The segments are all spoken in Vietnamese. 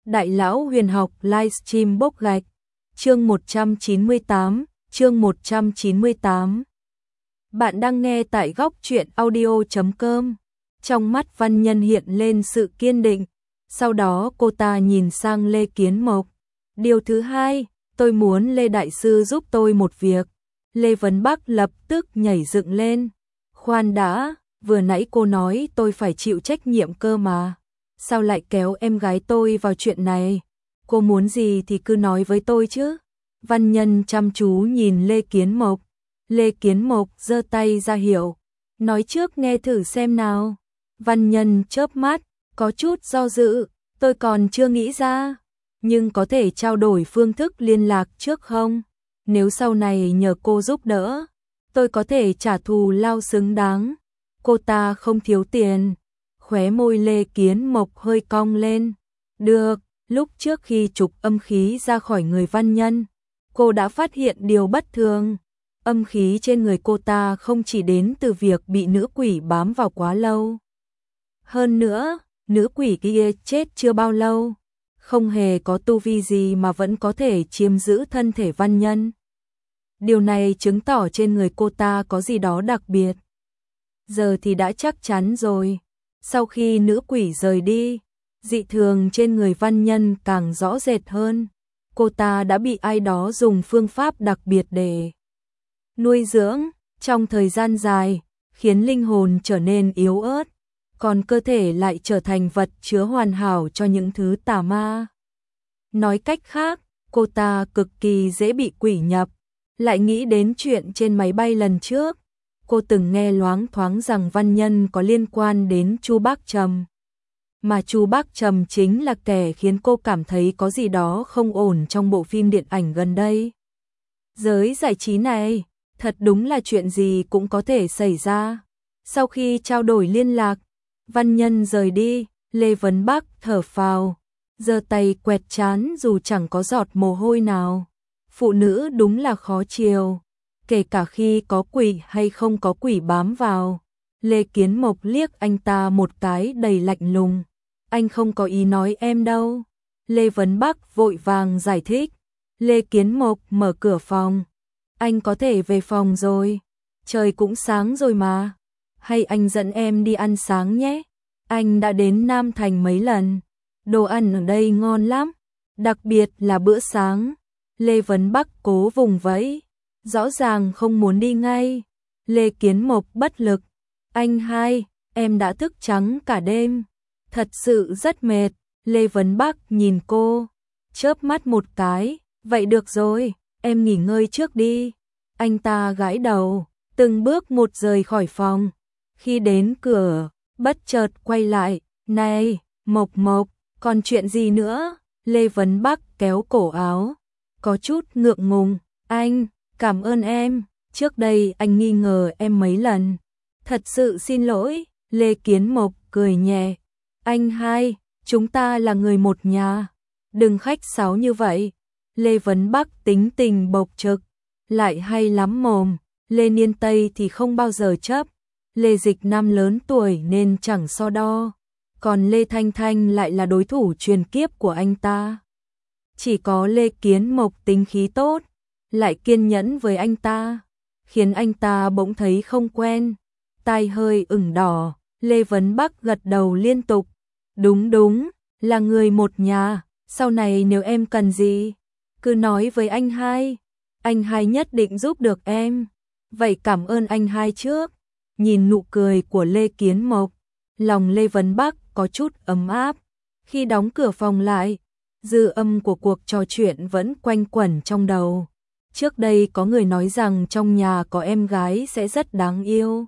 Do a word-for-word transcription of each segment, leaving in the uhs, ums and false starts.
Đại lão huyền học livestream bốc gạch. Chương một trăm chín mươi tám, chương một trăm chín mươi tám. Bạn đang nghe tại góc truyện audio chấm com. Trong mắt Văn Nhân hiện lên sự kiên định, sau đó cô ta nhìn sang Lê Kiến Mộc. Điều thứ hai, tôi muốn Lê Đại Sư giúp tôi một việc. Lê Vấn Bắc lập tức nhảy dựng lên. Khoan đã, vừa nãy cô nói tôi phải chịu trách nhiệm cơ mà. Sao lại kéo em gái tôi vào chuyện này? Cô muốn gì thì cứ nói với tôi chứ. Văn Nhân chăm chú nhìn Lê Kiến Mộc. Lê Kiến Mộc giơ tay ra hiệu. Nói trước nghe thử xem nào. Văn Nhân chớp mắt, có chút do dự. Tôi còn chưa nghĩ ra. Nhưng có thể trao đổi phương thức liên lạc trước không? Nếu sau này nhờ cô giúp đỡ, tôi có thể trả thù lao xứng đáng. Cô ta không thiếu tiền. Khóe môi Lê Kiến Mộc hơi cong lên. Được, lúc trước khi trục âm khí ra khỏi người Văn Nhân, cô đã phát hiện điều bất thường. Âm khí trên người cô ta không chỉ đến từ việc bị nữ quỷ bám vào quá lâu. Hơn nữa, nữ quỷ kia chết chưa bao lâu, không hề có tu vi gì mà vẫn có thể chiếm giữ thân thể Văn Nhân. Điều này chứng tỏ trên người cô ta có gì đó đặc biệt. Giờ thì đã chắc chắn rồi. Sau khi nữ quỷ rời đi, dị thường trên người Văn Nhân càng rõ rệt hơn. Cô ta đã bị ai đó dùng phương pháp đặc biệt để nuôi dưỡng trong thời gian dài, khiến linh hồn trở nên yếu ớt, còn cơ thể lại trở thành vật chứa hoàn hảo cho những thứ tà ma. Nói cách khác, cô ta cực kỳ dễ bị quỷ nhập. Lại nghĩ đến chuyện trên máy bay lần trước, cô từng nghe loáng thoáng rằng Văn Nhân có liên quan đến Chu Bác Trầm. Mà Chu Bác Trầm chính là kẻ khiến cô cảm thấy có gì đó không ổn trong bộ phim điện ảnh gần đây. Giới giải trí này, thật đúng là chuyện gì cũng có thể xảy ra. Sau khi trao đổi liên lạc, Văn Nhân rời đi, Lê Vấn Bắc thở phào, giơ tay quẹt trán dù chẳng có giọt mồ hôi nào. Phụ nữ đúng là khó chiều, kể cả khi có quỷ hay không có quỷ bám vào. Lê Kiến Mộc liếc anh ta một cái đầy lạnh lùng. Anh không có ý nói em đâu. Lê Vấn Bắc vội vàng giải thích. Lê Kiến Mộc mở cửa phòng. Anh có thể về phòng rồi. Trời cũng sáng rồi mà. Hay anh dẫn em đi ăn sáng nhé. Anh đã đến Nam Thành mấy lần. Đồ ăn ở đây ngon lắm. Đặc biệt là bữa sáng. Lê Vấn Bắc cố vùng vẫy. Rõ ràng không muốn đi ngay. Lê Kiến Mộc bất lực. Anh hai, em đã thức trắng cả đêm. Thật sự rất mệt. Lê Vấn Bắc nhìn cô, chớp mắt một cái. Vậy được rồi, em nghỉ ngơi trước đi. Anh ta gãi đầu, từng bước một rời khỏi phòng. Khi đến cửa, bất chợt quay lại. Này, Mộc Mộc, còn chuyện gì nữa? Lê Vấn Bắc kéo cổ áo, có chút ngượng ngùng. Anh, cảm ơn em. Trước đây anh nghi ngờ em mấy lần. Thật sự xin lỗi. Lê Kiến Mộc cười nhẹ. Anh hai, chúng ta là người một nhà. Đừng khách sáo như vậy. Lê Vấn Bắc tính tình bộc trực, lại hay lắm mồm. Lê Niên Tây thì không bao giờ chấp. Lê Dịch Nam lớn tuổi nên chẳng so đo. Còn Lê Thanh Thanh lại là đối thủ truyền kiếp của anh ta. Chỉ có Lê Kiến Mộc tính khí tốt, lại kiên nhẫn với anh ta, khiến anh ta bỗng thấy không quen. Tai hơi ửng đỏ, Lê Vấn Bắc gật đầu liên tục. Đúng đúng, là người một nhà, sau này nếu em cần gì, cứ nói với anh hai. Anh hai nhất định giúp được em. Vậy cảm ơn anh hai trước. Nhìn nụ cười của Lê Kiến Mộc, lòng Lê Vấn Bắc có chút ấm áp. Khi đóng cửa phòng lại, dư âm của cuộc trò chuyện vẫn quanh quẩn trong đầu. Trước đây có người nói rằng trong nhà có em gái sẽ rất đáng yêu.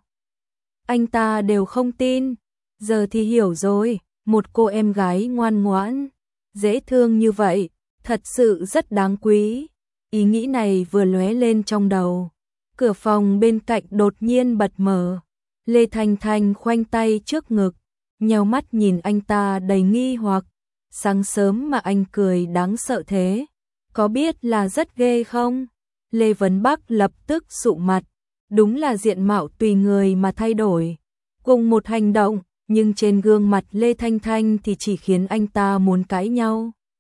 Anh ta đều không tin. Giờ thì hiểu rồi, một cô em gái ngoan ngoãn, dễ thương như vậy, thật sự rất đáng quý. Ý nghĩ này vừa lóe lên trong đầu. Cửa phòng bên cạnh đột nhiên bật mở. Lê Thanh Thanh khoanh tay trước ngực, nheo mắt nhìn anh ta đầy nghi hoặc. Sáng sớm mà anh cười đáng sợ thế, có biết là rất ghê không? Lê Vấn Bắc lập tức sụ mặt. Đúng là diện mạo tùy người mà thay đổi. Cùng một hành động, nhưng trên gương mặt Lê Thanh Thanh thì chỉ khiến anh ta muốn cãi nhau.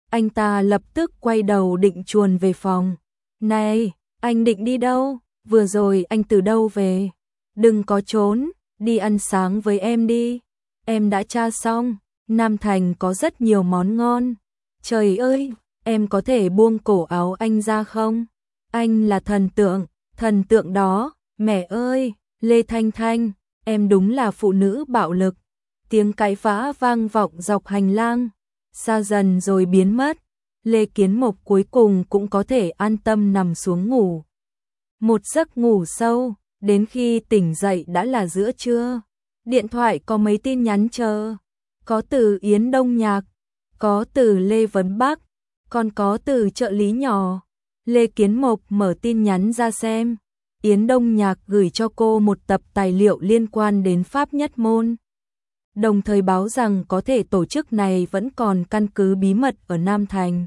Anh ta lập tức quay đầu định chuồn về phòng. Này, anh định đi đâu? Vừa rồi anh từ đâu về? Đừng có trốn, đi ăn sáng với em đi. Em đã tra xong, Nam Thành có rất nhiều món ngon. Trời ơi, em có thể buông cổ áo anh ra không? Anh là thần tượng, thần tượng đó, mẹ ơi, Lê Thanh Thanh, em đúng là phụ nữ bạo lực. Tiếng cãi vã vang vọng dọc hành lang, xa dần rồi biến mất. Lê Kiến Mộc cuối cùng cũng có thể an tâm nằm xuống ngủ. Một giấc ngủ sâu, đến khi tỉnh dậy đã là giữa trưa. Điện thoại có mấy tin nhắn chờ. Có từ Yến Đông Nhạc, có từ Lê Vấn Bắc, còn có từ trợ lý nhỏ. Lê Kiến Mộc mở tin nhắn ra xem. Yến Đông Nhạc gửi cho cô một tập tài liệu liên quan đến Pháp Nhất Môn, đồng thời báo rằng có thể tổ chức này vẫn còn căn cứ bí mật ở Nam Thành.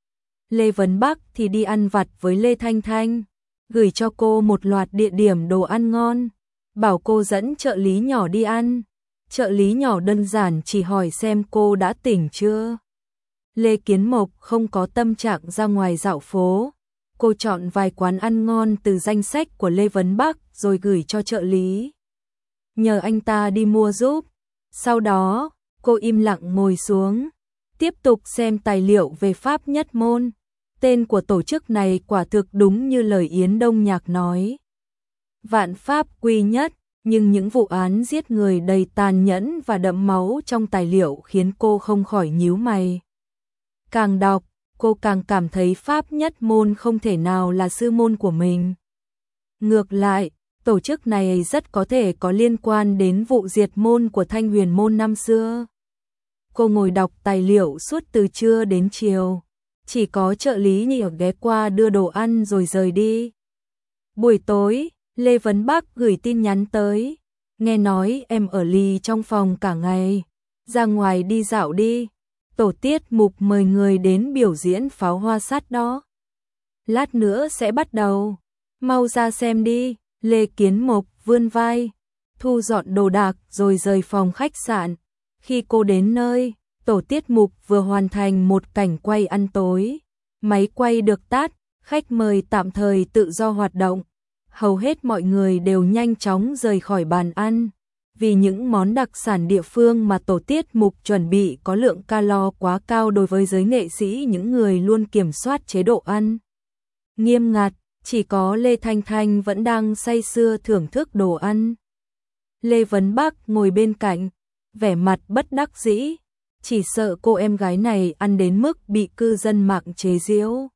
Lê Vấn Bắc thì đi ăn vặt với Lê Thanh Thanh, gửi cho cô một loạt địa điểm đồ ăn ngon, bảo cô dẫn trợ lý nhỏ đi ăn. Trợ lý nhỏ đơn giản chỉ hỏi xem cô đã tỉnh chưa. Lê Kiến Mộc không có tâm trạng ra ngoài dạo phố. Cô chọn vài quán ăn ngon từ danh sách của Lê Vấn Bắc rồi gửi cho trợ lý, nhờ anh ta đi mua giúp. Sau đó, cô im lặng ngồi xuống, tiếp tục xem tài liệu về Pháp Nhất Môn. Tên của tổ chức này quả thực đúng như lời Yến Đông Nhạc nói. Vạn pháp quy nhất, nhưng những vụ án giết người đầy tàn nhẫn và đẫm máu trong tài liệu khiến cô không khỏi nhíu mày. Càng đọc, cô càng cảm thấy Pháp Nhất Môn không thể nào là sư môn của mình. Ngược lại, tổ chức này rất có thể có liên quan đến vụ diệt môn của Thanh Huyền Môn năm xưa. Cô ngồi đọc tài liệu suốt từ trưa đến chiều, chỉ có trợ lý nhị ghé qua đưa đồ ăn rồi rời đi. Buổi tối, Lê Vấn Bắc gửi tin nhắn tới. Nghe nói em ở lì trong phòng cả ngày, ra ngoài đi dạo đi. Tổ tiết mục mời người đến biểu diễn pháo hoa sắt đó. Lát nữa sẽ bắt đầu, mau ra xem đi. Lê Kiến Mộc vươn vai, thu dọn đồ đạc rồi rời phòng khách sạn. Khi cô đến nơi, tổ tiết mục vừa hoàn thành một cảnh quay ăn tối. Máy quay được tắt, khách mời tạm thời tự do hoạt động. Hầu hết mọi người đều nhanh chóng rời khỏi bàn ăn, vì những món đặc sản địa phương mà tổ tiết mục chuẩn bị có lượng calo quá cao đối với giới nghệ sĩ, những người luôn kiểm soát chế độ ăn nghiêm ngặt. Chỉ có Lê Thanh Thanh vẫn đang say sưa thưởng thức đồ ăn. Lê Vấn Bắc ngồi bên cạnh, vẻ mặt bất đắc dĩ, chỉ sợ cô em gái này ăn đến mức bị cư dân mạng chế giễu.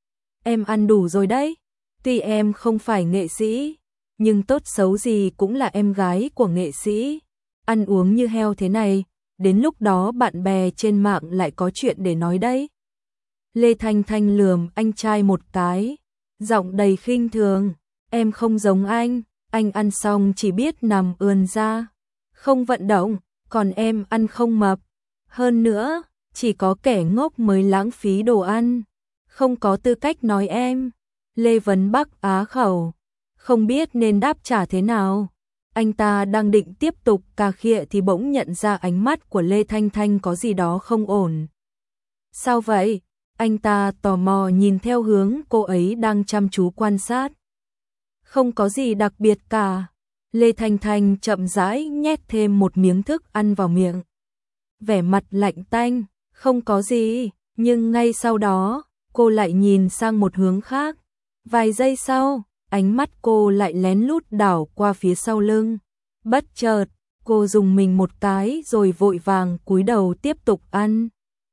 Em ăn đủ rồi đấy, tuy em không phải nghệ sĩ, nhưng tốt xấu gì cũng là em gái của nghệ sĩ. Ăn uống như heo thế này, đến lúc đó bạn bè trên mạng lại có chuyện để nói đấy. Lê Thanh Thanh lườm anh trai một cái, giọng đầy khinh thường. Em không giống anh, anh ăn xong chỉ biết nằm ườn ra, không vận động, còn em ăn không mập. Hơn nữa, chỉ có kẻ ngốc mới lãng phí đồ ăn, không có tư cách nói em. Lê Vấn Bắc á khẩu, không biết nên đáp trả thế nào. Anh ta đang định tiếp tục cà khịa thì bỗng nhận ra ánh mắt của Lê Thanh Thanh có gì đó không ổn. Sao vậy? Anh ta tò mò nhìn theo hướng cô ấy đang chăm chú quan sát. Không có gì đặc biệt cả. Lê Thanh Thanh chậm rãi nhét thêm một miếng thức ăn vào miệng. Vẻ mặt lạnh tanh, không có gì, nhưng ngay sau đó, cô lại nhìn sang một hướng khác. Vài giây sau, ánh mắt cô lại lén lút đảo qua phía sau lưng. Bất chợt, cô dùng mình một cái rồi vội vàng cúi đầu tiếp tục ăn.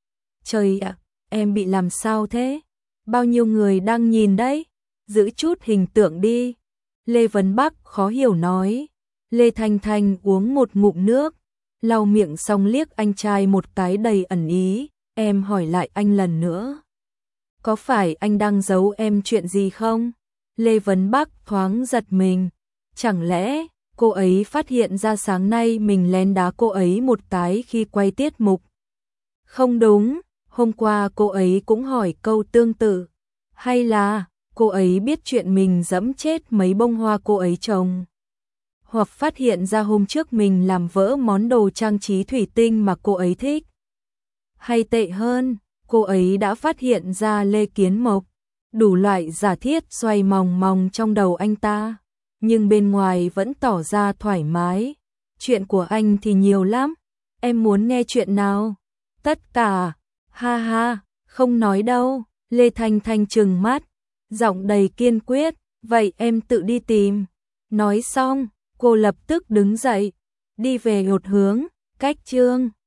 Trời ạ, em bị làm sao thế? Bao nhiêu người đang nhìn đấy? Giữ chút hình tượng đi. Lê Vấn Bắc khó hiểu nói. Lê Thanh Thanh uống một ngụm nước, lau miệng xong liếc anh trai một cái đầy ẩn ý. Em hỏi lại anh lần nữa, có phải anh đang giấu em chuyện gì không? Lê Vấn Bắc thoáng giật mình. Chẳng lẽ cô ấy phát hiện ra sáng nay mình lén đá cô ấy một cái khi quay tiết mục? Không đúng, hôm qua cô ấy cũng hỏi câu tương tự. Hay là cô ấy biết chuyện mình giẫm chết mấy bông hoa cô ấy trồng? Hoặc phát hiện ra hôm trước mình làm vỡ món đồ trang trí thủy tinh mà cô ấy thích? Hay tệ hơn, cô ấy đã phát hiện ra Lê Kiến Mộc. Đủ loại giả thiết xoay mòng mòng trong đầu anh ta, nhưng bên ngoài vẫn tỏ ra thoải mái. Chuyện của anh thì nhiều lắm, em muốn nghe chuyện nào? Tất cả, ha ha, không nói đâu. Lê Thanh Thanh trừng mắt, giọng đầy kiên quyết, vậy em tự đi tìm. Nói xong, cô lập tức đứng dậy, đi về một hướng, cách Trương